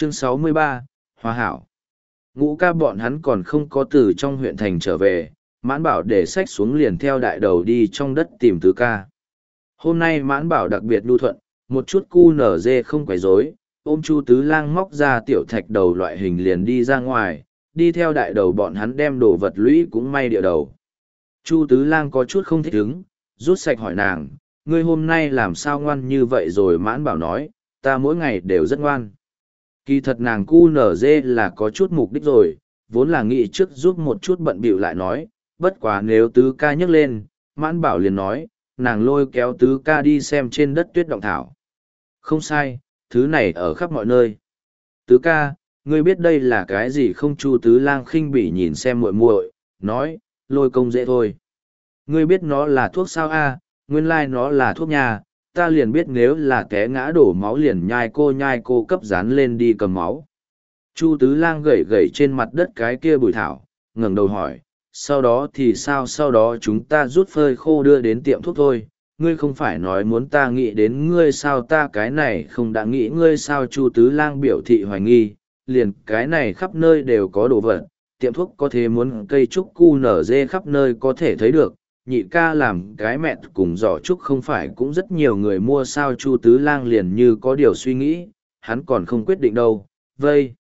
Chương 63, Hòa hảo. Ngũ ca bọn hắn còn không có từ trong huyện thành trở về, Mãn Bảo để sách xuống liền theo đại đầu đi trong đất tìm tứ ca. Hôm nay Mãn Bảo đặc biệt nhu thuận, một chút cu nở dê không quấy rối, ôm Chu Tứ Lang móc ra tiểu thạch đầu loại hình liền đi ra ngoài, đi theo đại đầu bọn hắn đem đồ vật lũy cũng may địa đầu. Chu Tứ Lang có chút không thích ứng, rút sạch hỏi nàng, ngươi hôm nay làm sao ngoan như vậy rồi? Mãn Bảo nói, ta mỗi ngày đều rất ngoan. Kỳ thật nàng cu nở dê là có chút mục đích rồi, vốn là nghĩ trước giúp một chút bận bịu lại nói, bất quá nếu tứ ca nhấc lên, Mãn Bảo liền nói, nàng lôi kéo tứ ca đi xem trên đất tuyết động thảo. Không sai, thứ này ở khắp mọi nơi. Tứ ca, ngươi biết đây là cái gì không? Chu Tứ Lang khinh bỉ nhìn xem muội muội, nói, lôi công dễ thôi. Ngươi biết nó là thuốc sao a? Nguyên lai nó là thuốc nhà, ta liền biết nếu là té ngã đổ máu liền nhai cô cấp dán lên đi cầm máu. Chu Tứ Lang gẩy gẩy trên mặt đất cái kia bụi thảo, ngẩng đầu hỏi, sau đó thì sao? Sau đó chúng ta rút phơi khô đưa đến tiệm thuốc thôi. Ngươi không phải nói muốn ta nghĩ đến ngươi sao? Ta cái này không đã nghĩ ngươi sao? Chu Tứ Lang biểu thị hoài nghi, liền cái này khắp nơi đều có đồ vật, tiệm thuốc có thể muốn cây trúc cu nở dê khắp nơi có thể thấy được, nhị ca làm cái mẹ cùng giỏ trúc không phải cũng rất nhiều người mua sao? Chu Tứ Lang liền như có điều suy nghĩ, hắn còn không quyết định đâu, vây.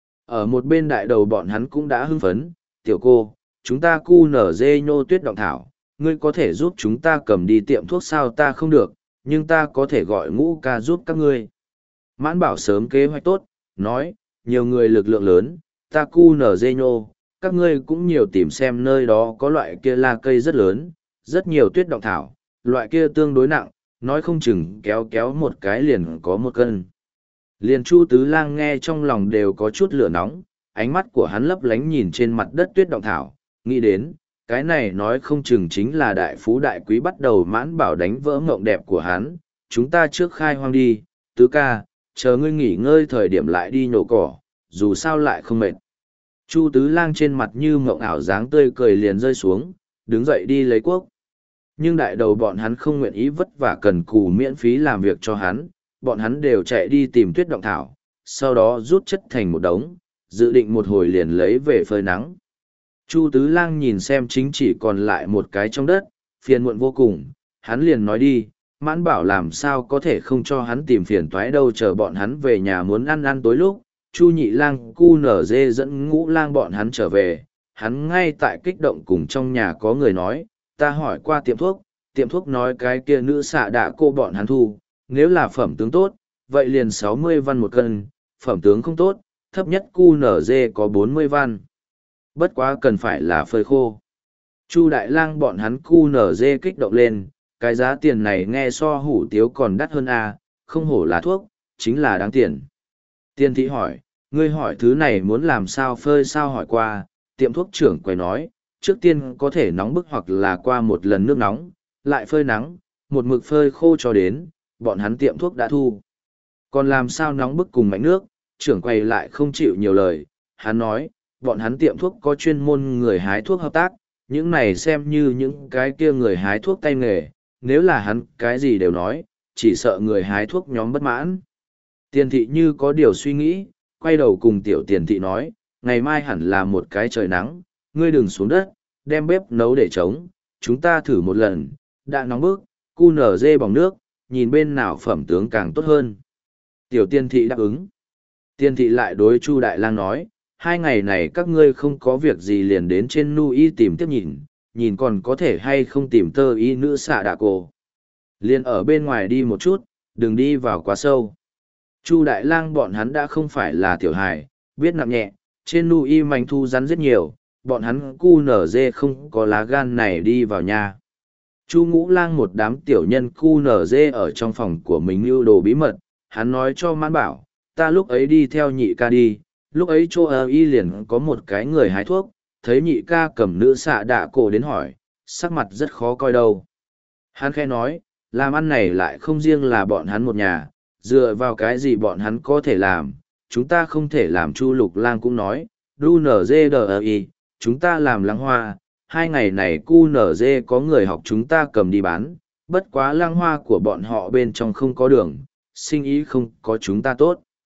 Ở một bên đại đầu bọn hắn cũng đã hưng phấn, tiểu cô, chúng ta cu nở dê nhô tuyết động thảo, ngươi có thể giúp chúng ta cầm đi tiệm thuốc sao? Ta không được, nhưng ta có thể gọi Ngũ ca giúp các ngươi. Mãn Bảo sớm kế hoạch tốt, nói, nhiều người lực lượng lớn, ta cu nở dê nhô, các ngươi cũng nhiều tìm xem nơi đó có loại kia la cây rất lớn, rất nhiều tuyết động thảo, loại kia tương đối nặng, nói không chừng kéo kéo một cái liền có 1 cân. Liền Chu Tứ Lang nghe trong lòng đều có chút lửa nóng, ánh mắt của hắn lấp lánh nhìn trên mặt đất tuyết động thảo, nghĩ đến, cái này nói không chừng chính là đại phú đại quý. Bắt đầu Mãn Bảo đánh vỡ mộng đẹp của hắn, chúng ta trước khai hoang đi, Tứ ca, chờ ngươi nghỉ ngơi thời điểm lại đi nhổ cỏ, dù sao lại không mệt. Chu Tứ Lang trên mặt như mộng ảo dáng tươi cười liền rơi xuống, đứng dậy đi lấy cuốc. Nhưng đại đầu bọn hắn không nguyện ý vất vả cần cù miễn phí làm việc cho hắn, bọn hắn đều chạy đi tìm tuyết động thảo, sau đó rút chất thành một đống, dự định một hồi liền lấy về phơi nắng. Chu Tứ Lang nhìn xem chính chỉ còn lại một cái trong đất, phiền muộn vô cùng, hắn liền nói đi, Mãn Bảo làm sao có thể không cho hắn tìm phiền toái đâu. Chờ bọn hắn về nhà muốn ăn tối lúc, Chu Nhị Lang cu nở dê dẫn Ngũ Lang bọn hắn trở về, hắn ngay tại kích động cùng trong nhà có người nói, ta hỏi qua tiệm thuốc nói cái kia nữ xạ đạ cô bọn hắn thu, nếu là phẩm tướng tốt, vậy liền 60 văn 1 cân, phẩm tướng không tốt, thấp nhất cu nở dê có 40 văn. Bất quá cần phải là phơi khô. Chu Đại Lang bọn hắn cu nở dê kích động lên, cái giá tiền này nghe so hủ tiếu còn đắt hơn à, không hổ là thuốc, chính là đáng tiền. Tiên thị hỏi, ngươi hỏi thứ này muốn làm sao phơi sao? Hỏi qua, tiệm thuốc trưởng quầy nói, trước tiên có thể nóng bức hoặc là qua một lần nước nóng, lại phơi nắng, một mực phơi khô cho đến, bọn hắn tiệm thuốc đã thu. Còn làm sao nóng bức cùng mạnh nước, trưởng quầy lại không chịu nhiều lời, hắn nói, bọn hắn tiệm thuốc có chuyên môn người hái thuốc hợp tác, những này xem như những cái kia người hái thuốc tay nghề, nếu là hắn cái gì đều nói, chỉ sợ người hái thuốc nhóm bất mãn. Tiền thị như có điều suy nghĩ, quay đầu cùng tiểu tiền thị nói, ngày mai hẳn là một cái trời nắng, ngươi đừng xuống đất, đem bếp nấu để trống, chúng ta thử một lần, đã nóng bức, cu nở dê bỏng nước, nhìn bên nào phẩm tướng càng tốt hơn. Tiểu tiền thị đáp ứng. Tiền thị lại đối Chu Đại Lang nói, 2 ngày này các ngươi không có việc gì liền đến trên nu y tìm tiếp nhìn còn có thể hay không tìm tơ y nữ xạ đạ cô. Liền ở bên ngoài đi một chút, đừng đi vào quá sâu. Chu Đại Lang bọn hắn đã không phải là tiểu hài, biết nặng nhẹ, trên nu y manh thu rắn rất nhiều, bọn hắn cu nở dê không có lá gan này đi vào nhà. Chu Ngũ Lang một đám tiểu nhân cu nở dê ở trong phòng của mình lưu đồ bí mật, hắn nói cho Mãn Bảo, ta lúc ấy đi theo nhị ca đi, lúc ấy chỗ ở y liền có một cái người hái thuốc, thấy nhị ca cầm nữ xạ đạ cổ đến hỏi, sắc mặt rất khó coi đâu. Hắn khẽ nói, làm ăn này lại không riêng là bọn hắn một nhà, dựa vào cái gì bọn hắn có thể làm, chúng ta không thể làm. Chu Lục Lang cũng nói, đu nở dê đờ y, chúng ta làm lăng hoa, 2 ngày này cu nở dê có người học chúng ta cầm đi bán, bất quá lăng hoa của bọn họ bên trong không có đường, sinh ý không có chúng ta tốt.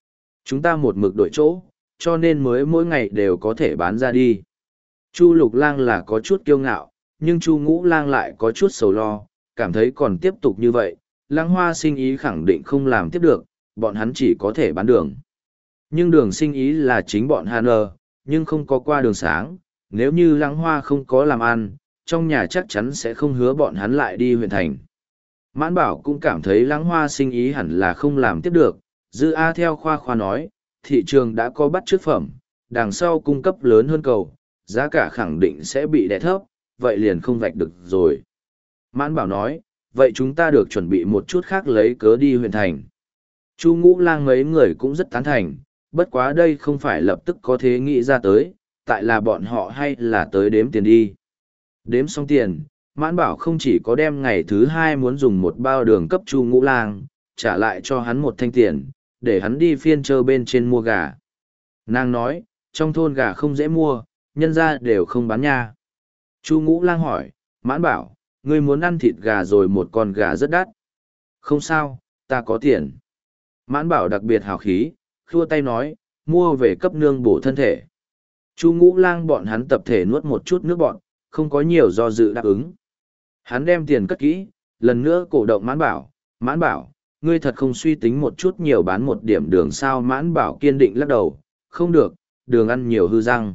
Chúng ta một mực đổi chỗ, cho nên mới mỗi ngày đều có thể bán ra đi. Chu Lục Lang là có chút kiêu ngạo, nhưng Chu Ngũ Lang lại có chút sầu lo, cảm thấy còn tiếp tục như vậy, Lăng Hoa sinh ý khẳng định không làm tiếp được, bọn hắn chỉ có thể bán đường. Nhưng đường sinh ý là chính bọn Hàn nhưng không có qua đường sáng, nếu như Lăng Hoa không có làm ăn, trong nhà chắc chắn sẽ không hứa bọn hắn lại đi huyện thành. Mãn Bảo cũng cảm thấy Lăng Hoa sinh ý hẳn là không làm tiếp được, Dư A theo khoa nói, thị trường đã có bắt chước phẩm, đằng sau cung cấp lớn hơn cầu, giá cả khẳng định sẽ bị đè thấp, vậy liền không vạch được rồi. Mãn Bảo nói, vậy chúng ta được chuẩn bị một chút khác lấy cớ đi huyện thành. Chu Ngũ Lang mấy người cũng rất tán thành, bất quá đây không phải lập tức có thế nghĩ ra tới, tại là bọn họ hay là tới đếm tiền đi. Đếm xong tiền, Mãn Bảo không chỉ có đem ngày thứ hai muốn dùng một bao đường cấp Chu Ngũ Lang, trả lại cho hắn một thanh tiền, để hắn đi phiên chợ bên trên mua gà. Nàng nói, trong thôn gà không dễ mua, nhân ra đều không bán nha. Chu Ngũ Lang hỏi, Mãn Bảo, ngươi muốn ăn thịt gà rồi một con gà rất đắt. Không sao, ta có tiền. Mãn Bảo đặc biệt hào khí, khua tay nói, mua về cấp nương bổ thân thể. Chu Ngũ Lang bọn hắn tập thể nuốt một chút nước bọn, không có nhiều do dự đáp ứng. Hắn đem tiền cất kỹ, lần nữa cổ động Mãn Bảo, ngươi thật không suy tính một chút nhiều bán một điểm đường sao. Mãn Bảo kiên định lắc đầu, không được, đường ăn nhiều hư răng.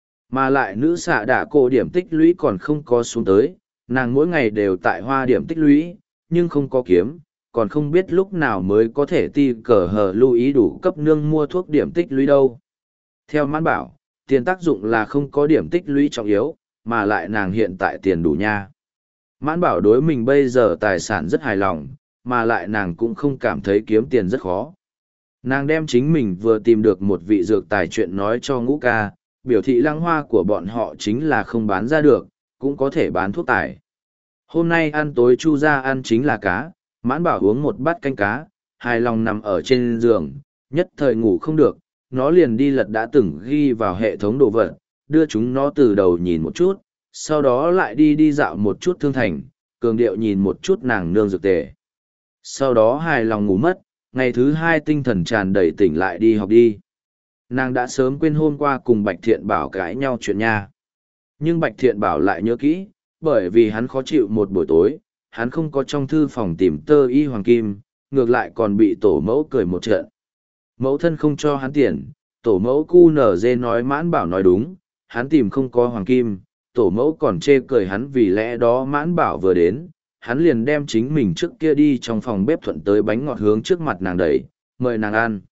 Mà lại nữ xạ đả cổ điểm tích lũy còn không có xuống tới, nàng mỗi ngày đều tại hoa điểm tích lũy, nhưng không có kiếm, còn không biết lúc nào mới có thể ti cờ hờ lưu ý đủ cấp nương mua thuốc điểm tích lũy đâu. Theo Mãn Bảo, tiền tác dụng là không có điểm tích lũy trọng yếu, mà lại nàng hiện tại tiền đủ nha. Mãn Bảo đối mình bây giờ tài sản rất hài lòng, mà lại nàng cũng không cảm thấy kiếm tiền rất khó. Nàng đem chính mình vừa tìm được một vị dược tài chuyện nói cho Ngũ ca, biểu thị Lăng Hoa của bọn họ chính là không bán ra được, cũng có thể bán thuốc tài. Hôm nay ăn tối Chu ra ăn chính là cá, Mãn Bảo uống một bát canh cá, hài lòng nằm ở trên giường, nhất thời ngủ không được, nó liền đi lật đã từng ghi vào hệ thống đồ vật, đưa chúng nó từ đầu nhìn một chút, sau đó lại đi dạo một chút thương thành, cường điệu nhìn một chút nàng nương dược tề. Sau đó hài lòng ngủ mất, ngày thứ hai tinh thần tràn đầy tỉnh lại đi học đi. Nàng đã sớm quên hôm qua cùng Bạch Thiện Bảo cãi nhau chuyện nha. Nhưng Bạch Thiện Bảo lại nhớ kỹ, bởi vì hắn khó chịu một buổi tối, hắn không có trong thư phòng tìm tơ y hoàng kim, ngược lại còn bị tổ mẫu cười một trận. Mẫu thân không cho hắn tiền, tổ mẫu cu nở dê nói Mãn Bảo nói đúng, hắn tìm không có hoàng kim, tổ mẫu còn chê cười hắn vì lẽ đó Mãn Bảo vừa đến, hắn liền đem chính mình trước kia đi trong phòng bếp thuận tới bánh ngọt hướng trước mặt nàng đẩy, mời nàng ăn.